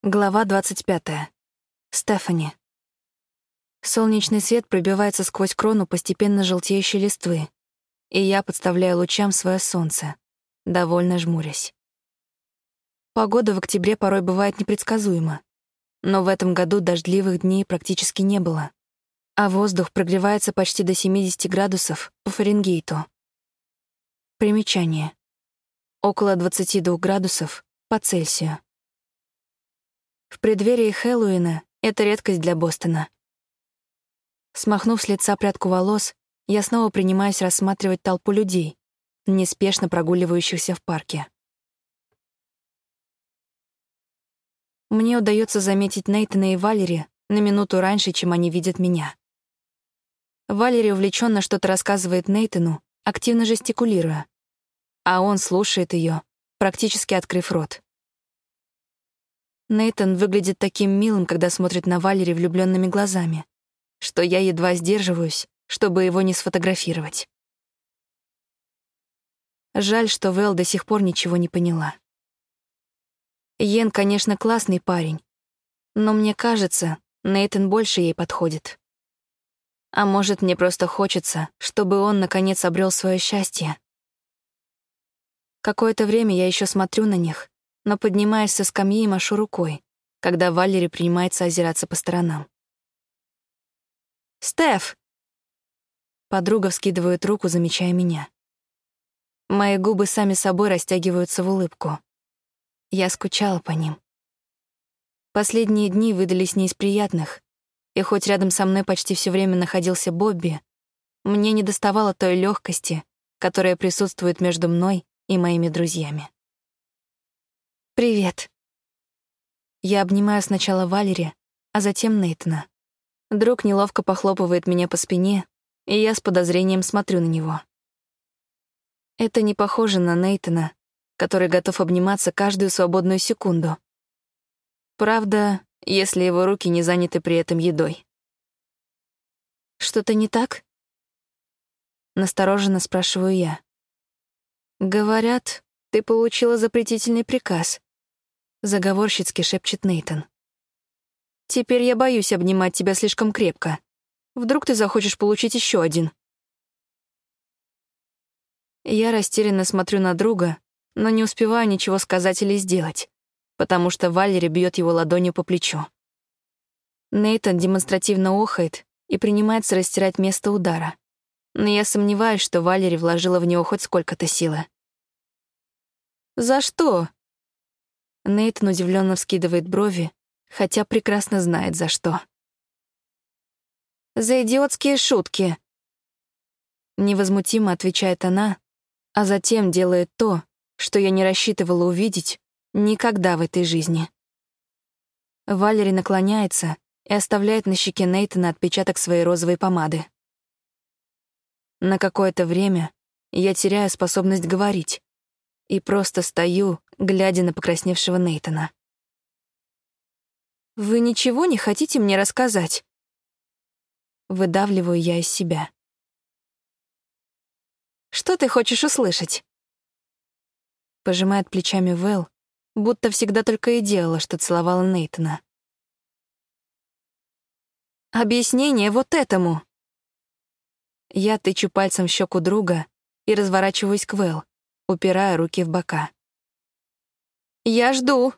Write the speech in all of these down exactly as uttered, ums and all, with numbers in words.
Глава двадцать пятая. Стефани. Солнечный свет пробивается сквозь крону постепенно желтеющей листвы, и я подставляю лучам свое солнце, довольно жмурясь. Погода в октябре порой бывает непредсказуема, но в этом году дождливых дней практически не было, а воздух прогревается почти до семидесяти градусов по Фаренгейту. Примечание. Около двадцати двух градусов по Цельсию. В преддверии Хэллоуина это редкость для Бостона. Смахнув с лица прядку волос, я снова принимаюсь рассматривать толпу людей, неспешно прогуливающихся в парке. Мне удается заметить Нейтана и Валери на минуту раньше, чем они видят меня. Валери увлеченно что-то рассказывает Нейтану, активно жестикулируя, а он слушает ее, практически открыв рот. Нейтан выглядит таким милым, когда смотрит на Валери влюбленными глазами, что я едва сдерживаюсь, чтобы его не сфотографировать. Жаль, что Вэл до сих пор ничего не поняла. Йен, конечно, классный парень, но мне кажется, Нейтан больше ей подходит. А может, мне просто хочется, чтобы он, наконец, обрел свое счастье. Какое-то время я еще смотрю на них, но поднимаюсь со скамьи и машу рукой, когда Валери принимается озираться по сторонам. «Стеф!» Подруга вскидывает руку, замечая меня. Мои губы сами собой растягиваются в улыбку. Я скучала по ним. Последние дни выдались не из приятных, и хоть рядом со мной почти все время находился Бобби, мне недоставало той легкости, которая присутствует между мной и моими друзьями. «Привет». Я обнимаю сначала Валери, а затем Нейтана. Друг неловко похлопывает меня по спине, и я с подозрением смотрю на него. Это не похоже на Нейтана, который готов обниматься каждую свободную секунду. Правда, если его руки не заняты при этом едой. «Что-то не так?» Настороженно спрашиваю я. «Говорят, ты получила запретительный приказ», — заговорщицки шепчет Нейтан. «Теперь я боюсь обнимать тебя слишком крепко. Вдруг ты захочешь получить еще один». Я растерянно смотрю на друга, но не успеваю ничего сказать или сделать, потому что Валери бьет его ладонью по плечу. Нейтан демонстративно охает и принимается растирать место удара, но я сомневаюсь, что Валери вложила в него хоть сколько-то силы. «За что?» Нейтан удивленно вскидывает брови, хотя прекрасно знает, за что. «За идиотские шутки!» Невозмутимо отвечает она, а затем делает то, что я не рассчитывала увидеть никогда в этой жизни. Валери наклоняется и оставляет на щеке Нейтана отпечаток своей розовой помады. На какое-то время я теряю способность говорить и просто стою, глядя на покрасневшего Нейтана. «Вы ничего не хотите мне рассказать?» Выдавливаю я из себя. «Что ты хочешь услышать?» Пожимает плечами Вэл, будто всегда только и делала, что целовала Нейтана. «Объяснение вот этому!» Я тычу пальцем в щеку друга и разворачиваюсь к Вэл, упирая руки в бока. «Я жду!»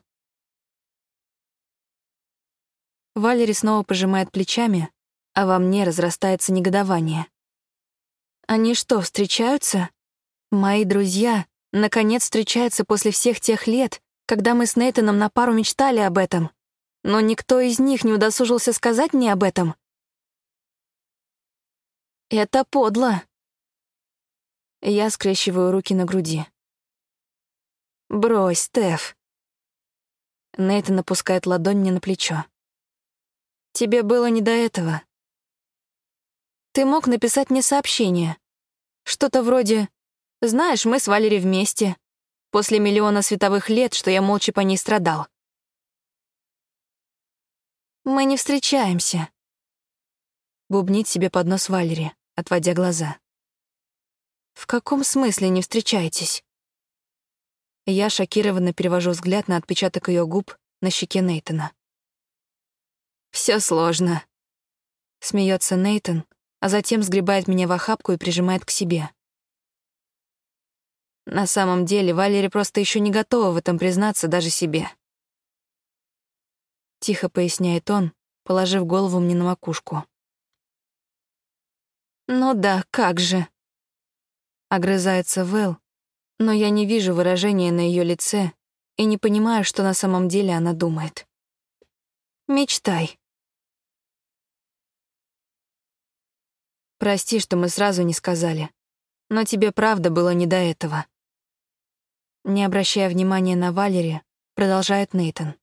Валери снова пожимает плечами, а во мне разрастается негодование. Они что, встречаются? Мои друзья, наконец, встречаются после всех тех лет, когда мы с Нейтаном на пару мечтали об этом, но никто из них не удосужился сказать мне об этом. Это подло. Я скрещиваю руки на груди. «Брось, Стеф». Нейтан опускает ладонь мне на плечо. «Тебе было не до этого. Ты мог написать мне сообщение. Что-то вроде «Знаешь, мы с Валери вместе. После миллиона световых лет, что я молча по ней страдал». «Мы не встречаемся», — бубнит себе под нос Валери, отводя глаза. «В каком смысле не встречаетесь?» Я шокированно перевожу взгляд на отпечаток ее губ на щеке Нейтана. Все сложно. Смеется Нейтан, а затем сгребает меня в охапку и прижимает к себе. На самом деле, Валери просто еще не готова в этом признаться даже себе. Тихо поясняет он, положив голову мне на макушку. «Ну да, как же!» Огрызается Вэл, но я не вижу выражения на ее лице и не понимаю, что на самом деле она думает. «Мечтай». Прости, что мы сразу не сказали, но тебе правда было не до этого. Не обращая внимания на Валери, продолжает Нейтан.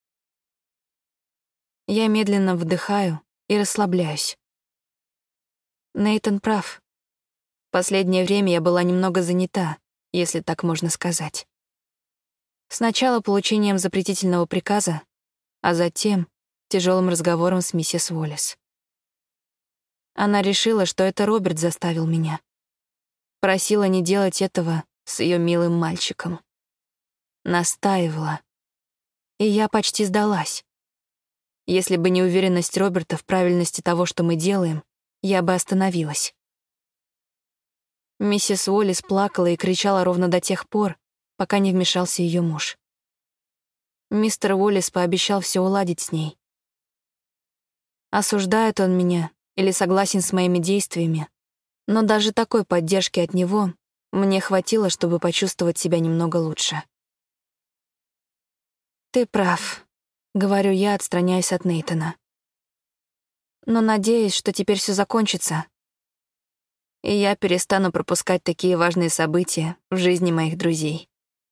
Я медленно вдыхаю и расслабляюсь. Нейтан прав. Последнее время я была немного занята, если так можно сказать. Сначала получением запретительного приказа, а затем тяжелым разговором с миссис Уоллес. Она решила, что это Роберт заставил меня. Просила не делать этого с ее милым мальчиком. Настаивала. И я почти сдалась. Если бы не уверенность Роберта в правильности того, что мы делаем, я бы остановилась. Миссис Уоллес плакала и кричала ровно до тех пор, пока не вмешался ее муж. Мистер Уоллес пообещал все уладить с ней. Осуждает он меня или согласен с моими действиями, но даже такой поддержки от него мне хватило, чтобы почувствовать себя немного лучше. «Ты прав», — говорю я, отстраняясь от Нейтана. «Но надеюсь, что теперь все закончится, и я перестану пропускать такие важные события в жизни моих друзей».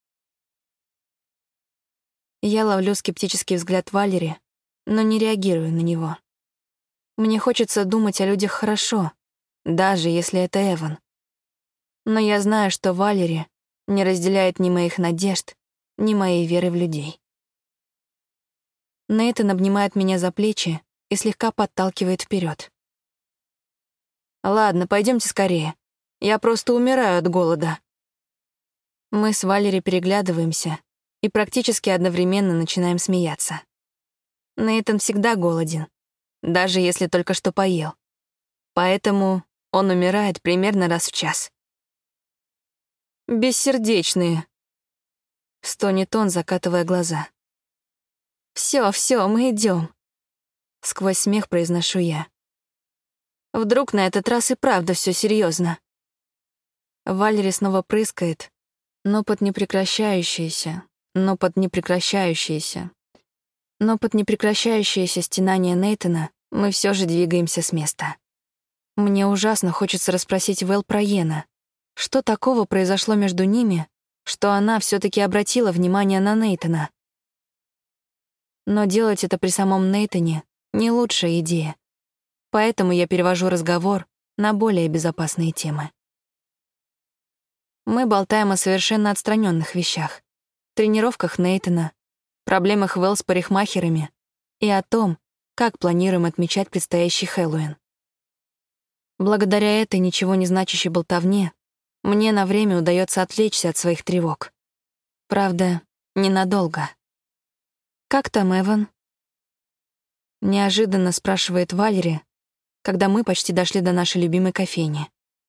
Я ловлю скептический взгляд Валери, но не реагирую на него. Мне хочется думать о людях хорошо, даже если это Эван. Но я знаю, что Валери не разделяет ни моих надежд, ни моей веры в людей. Нейтан обнимает меня за плечи и слегка подталкивает вперед. «Ладно, пойдемте скорее. Я просто умираю от голода». Мы с Валери переглядываемся и практически одновременно начинаем смеяться. Нейтан всегда голоден, даже если только что поел. Поэтому он умирает примерно раз в час. «Бессердечные», — стонет он, закатывая глаза. «Всё, всё, мы идём», — сквозь смех произношу я. Вдруг на этот раз и правда всё серьёзно. Валери снова прыскает, но под непрекращающееся, но под непрекращающееся, но под непрекращающееся стенание Нейтана мы всё же двигаемся с места. Мне ужасно хочется расспросить Вэл про Йена. Что такого произошло между ними, что она всё-таки обратила внимание на Нейтана? Но делать это при самом Нейтане — не лучшая идея. Поэтому я перевожу разговор на более безопасные темы. Мы болтаем о совершенно отстраненных вещах. Тренировках Нейтана, проблемах Вэл с парикмахерами и о том, как планируем отмечать предстоящий Хэллоуин. Благодаря этой ничего не значащей болтовне мне на время удается отвлечься от своих тревог. Правда, ненадолго. «Как там Эван?» — неожиданно спрашивает Валери, когда мы почти дошли до нашей любимой кофейни.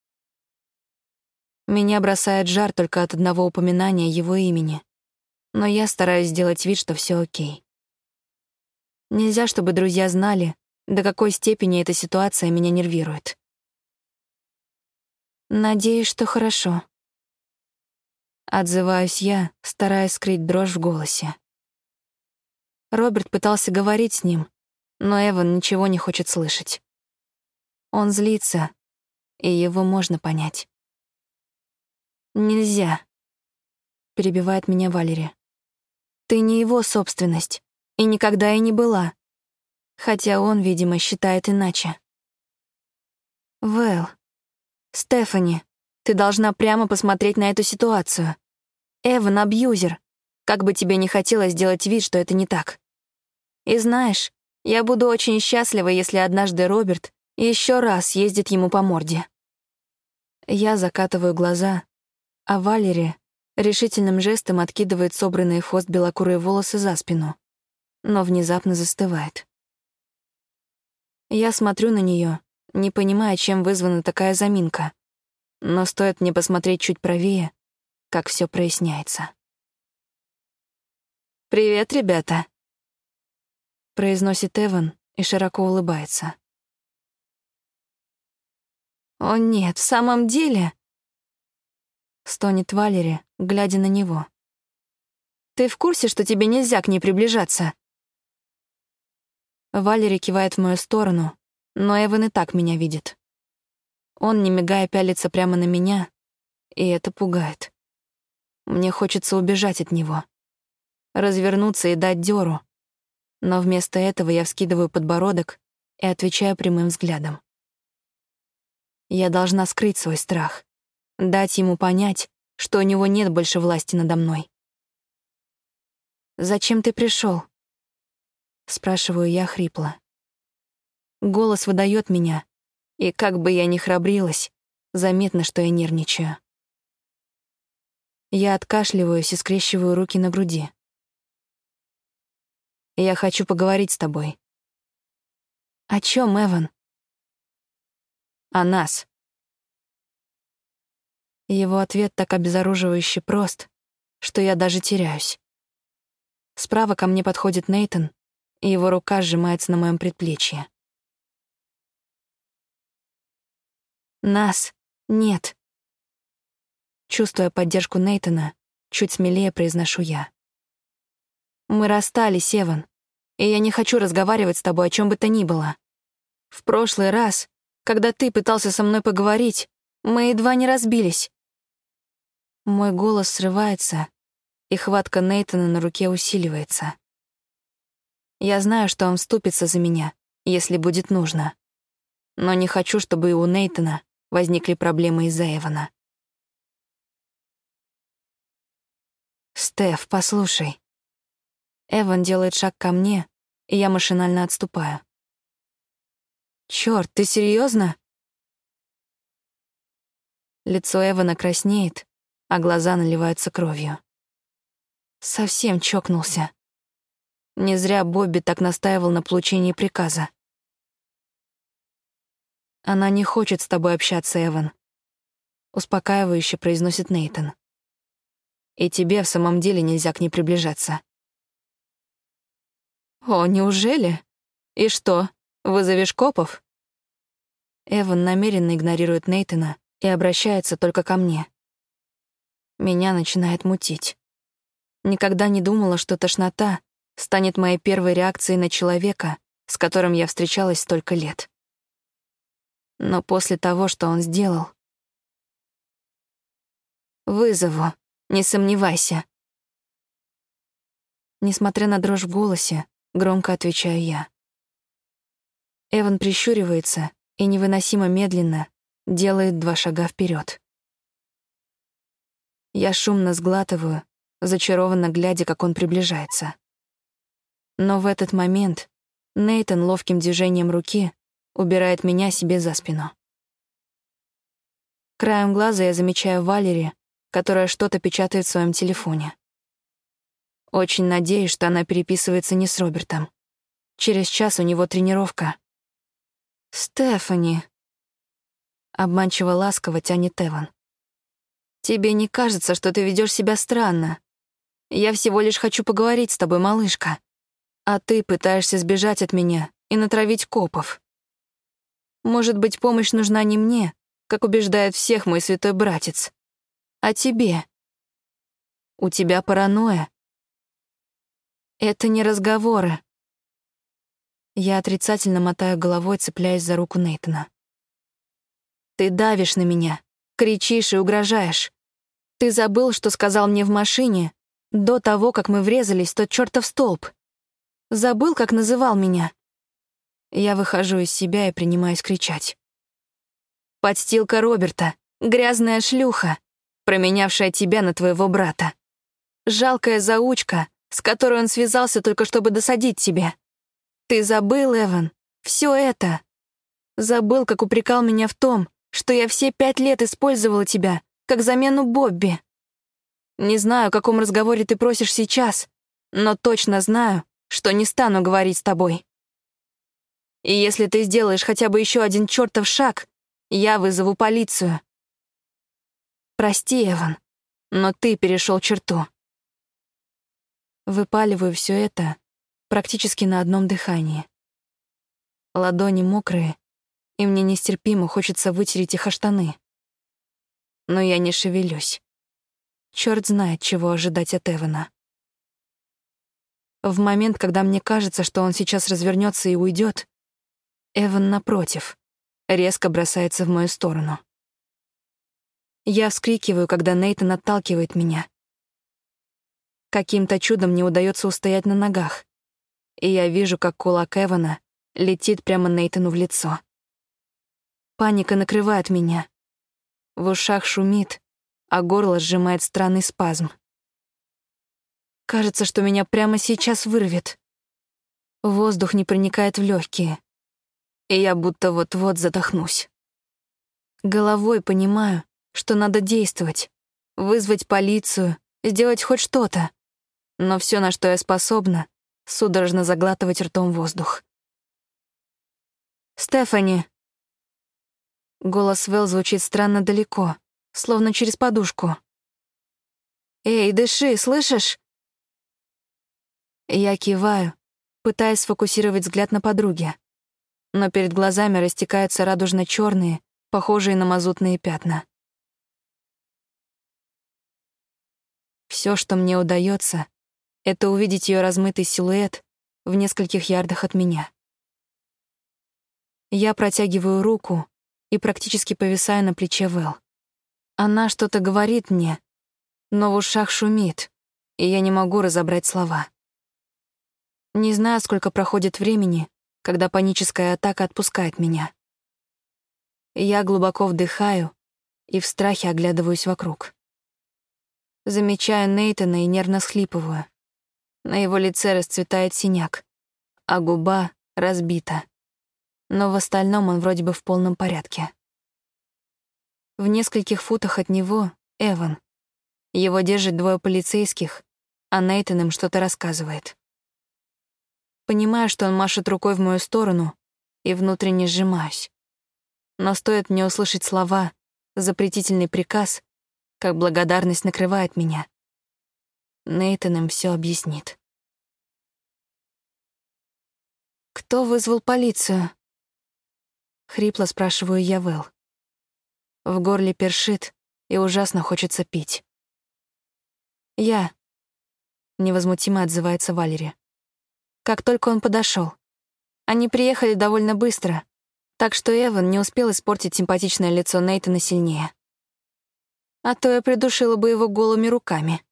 Меня бросает жар только от одного упоминания его имени, но я стараюсь сделать вид, что все окей. Нельзя, чтобы друзья знали, до какой степени эта ситуация меня нервирует. «Надеюсь, что хорошо». Отзываюсь я, стараясь скрыть дрожь в голосе. Роберт пытался говорить с ним, но Эван ничего не хочет слышать. Он злится, и его можно понять. «Нельзя», — перебивает меня Валери. «Ты не его собственность, и никогда и не была. Хотя он, видимо, считает иначе». «Вэл, Стефани, ты должна прямо посмотреть на эту ситуацию. Эван — абьюзер, как бы тебе не хотелось сделать вид, что это не так. И знаешь, я буду очень счастлива, если однажды Роберт еще раз ездит ему по морде». Я закатываю глаза, а Валери решительным жестом откидывает собранные в хвост белокурые волосы за спину но внезапно застывает. Я смотрю на нее, не понимая, чем вызвана такая заминка, но стоит мне посмотреть чуть правее, как все проясняется. «Привет, ребята», — произносит Эван и широко улыбается. «О нет, в самом деле?» — стонет Валери, глядя на него. «Ты в курсе, что тебе нельзя к ней приближаться?» Валери кивает в мою сторону, но Эван и так меня видит. Он, не мигая, пялится прямо на меня, и это пугает. Мне хочется убежать от него, развернуться и дать дёру, но вместо этого я вскидываю подбородок и отвечаю прямым взглядом. Я должна скрыть свой страх, дать ему понять, что у него нет больше власти надо мной. «Зачем ты пришёл?» — спрашиваю я хрипло. Голос выдаёт меня, и как бы я ни храбрилась, заметно, что я нервничаю. Я откашливаюсь и скрещиваю руки на груди. «Я хочу поговорить с тобой». «О чём, Эван?» «О нас». Его ответ так обезоруживающе прост, что я даже теряюсь. Справа ко мне подходит Нейтан, и его рука сжимается на моем предплечье. «Нас нет». Чувствуя поддержку Нейтана, чуть смелее произношу я. «Мы расстались, Эван, и я не хочу разговаривать с тобой о чем бы то ни было. В прошлый раз, когда ты пытался со мной поговорить, мы едва не разбились». Мой голос срывается, и хватка Нейтана на руке усиливается. Я знаю, что он вступится за меня, если будет нужно. Но не хочу, чтобы и у Нейтана возникли проблемы из-за Эвана. «Стеф, послушай». Эван делает шаг ко мне, и я машинально отступаю. «Чёрт, ты серьёзно?» Лицо Эвана краснеет, а глаза наливаются кровью. Совсем чокнулся. Не зря Бобби так настаивал на получении приказа. «Она не хочет с тобой общаться, Эван», — успокаивающе произносит Нейтан. «И тебе в самом деле нельзя к ней приближаться». «О, неужели? И что, вызовешь копов?» Эван намеренно игнорирует Нейтана и обращается только ко мне. Меня начинает мутить. Никогда не думала, что тошнота станет моей первой реакцией на человека, с которым я встречалась столько лет. Но после того, что он сделал... «Вызову, не сомневайся». Несмотря на дрожь в голосе, громко отвечаю я. Эван прищуривается и невыносимо медленно делает два шага вперед. Я шумно сглатываю, зачарованно глядя, как он приближается. Но в этот момент Нейтан ловким движением руки убирает меня себе за спину. Краем глаза я замечаю Валери, которая что-то печатает в своем телефоне. Очень надеюсь, что она переписывается не с Робертом. Через час у него тренировка. «Стефани», — обманчиво ласково тянет Эван. «Тебе не кажется, что ты ведёшь себя странно? Я всего лишь хочу поговорить с тобой, малышка. А ты пытаешься сбежать от меня и натравить копов. Может быть, помощь нужна не мне, как убеждает всех мой святой братец, а тебе. У тебя паранойя. Это не разговоры». Я отрицательно мотаю головой, цепляясь за руку Нейтана. «Ты давишь на меня, кричишь и угрожаешь. Ты забыл, что сказал мне в машине до того, как мы врезались в тот чёртов столб. Забыл, как называл меня». Я выхожу из себя и принимаюсь кричать. «Подстилка Роберта, грязная шлюха, променявшая тебя на твоего брата. Жалкая заучка, с которой он связался только чтобы досадить тебе. Ты забыл, Эван, всё это. Забыл, как упрекал меня в том, что я все пять лет использовала тебя как замену Бобби. Не знаю, о каком разговоре ты просишь сейчас, но точно знаю, что не стану говорить с тобой. И если ты сделаешь хотя бы еще один чертов шаг, я вызову полицию. Прости, Эван, но ты перешел черту. Выпаливаю все это практически на одном дыхании. Ладони мокрые, и мне нестерпимо хочется вытереть их о штаны. Но я не шевелюсь. Чёрт знает, чего ожидать от Эвана. В момент, когда мне кажется, что он сейчас развернется и уйдет, Эван, напротив, резко бросается в мою сторону. Я вскрикиваю, когда Нейтан отталкивает меня. Каким-то чудом мне удается устоять на ногах, и я вижу, как кулак Эвана летит прямо Нейтану в лицо. Паника накрывает меня. В ушах шумит, а горло сжимает странный спазм. Кажется, что меня прямо сейчас вырвет. Воздух не проникает в легкие, и я будто вот-вот задохнусь. Головой понимаю, что надо действовать, вызвать полицию, сделать хоть что-то. Но все, на что я способна, судорожно заглатывать ртом воздух. «Стефани!» Голос Вэл звучит странно далеко, словно через подушку. «Эй, дыши, слышишь?» Я киваю, пытаясь сфокусировать взгляд на подруге, но перед глазами растекаются радужно-чёрные, похожие на мазутные пятна. Всё, что мне удаётся, это увидеть её размытый силуэт в нескольких ярдах от меня. Я протягиваю руку и практически повисаю на плече Вэл. Она что-то говорит мне, но в ушах шумит, и я не могу разобрать слова. Не знаю, сколько проходит времени, когда паническая атака отпускает меня. Я глубоко вдыхаю и в страхе оглядываюсь вокруг. Замечаю Нейтана и нервно схлипываю. На его лице расцветает синяк, а губа разбита. Но в остальном он вроде бы в полном порядке. В нескольких футах от него — Эван. Его держит двое полицейских, а Нейтан им что-то рассказывает. Понимаю, что он машет рукой в мою сторону, и внутренне сжимаюсь. Но стоит мне услышать слова «запретительный приказ», как благодарность накрывает меня. Нейтан им всё объяснит. «Кто вызвал полицию?» Хрипло спрашиваю я Вэл. В горле першит, и ужасно хочется пить. «Я», — невозмутимо отзывается Валери. Как только он подошёл. Они приехали довольно быстро, так что Эван не успел испортить симпатичное лицо Нейтана сильнее. А то я придушила бы его голыми руками.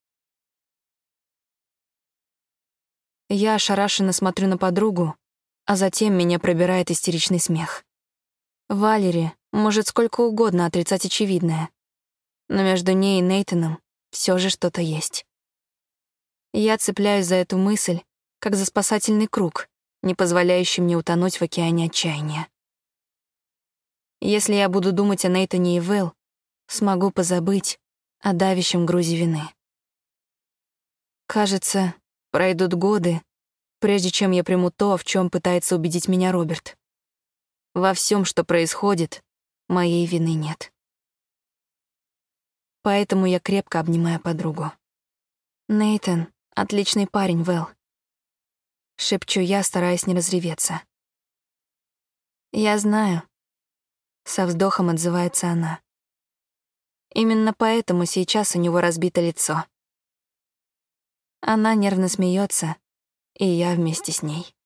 Я ошарашенно смотрю на подругу, а затем меня пробирает истеричный смех. Валери может сколько угодно отрицать очевидное, но между ней и Нейтаном всё же что-то есть. Я цепляюсь за эту мысль, как за спасательный круг, не позволяющий мне утонуть в океане отчаяния. Если я буду думать о Нейтане и Вэл, смогу позабыть о давящем грузе вины. Кажется, пройдут годы, прежде чем я приму то, в чем пытается убедить меня Роберт. Во всем, что происходит, моей вины нет. Поэтому я крепко обнимаю подругу. «Нейтан — отличный парень, Вэл», — шепчу я, стараясь не разреветься. «Я знаю», — со вздохом отзывается она. «Именно поэтому сейчас у него разбито лицо». Она нервно смеется, и я вместе с ней.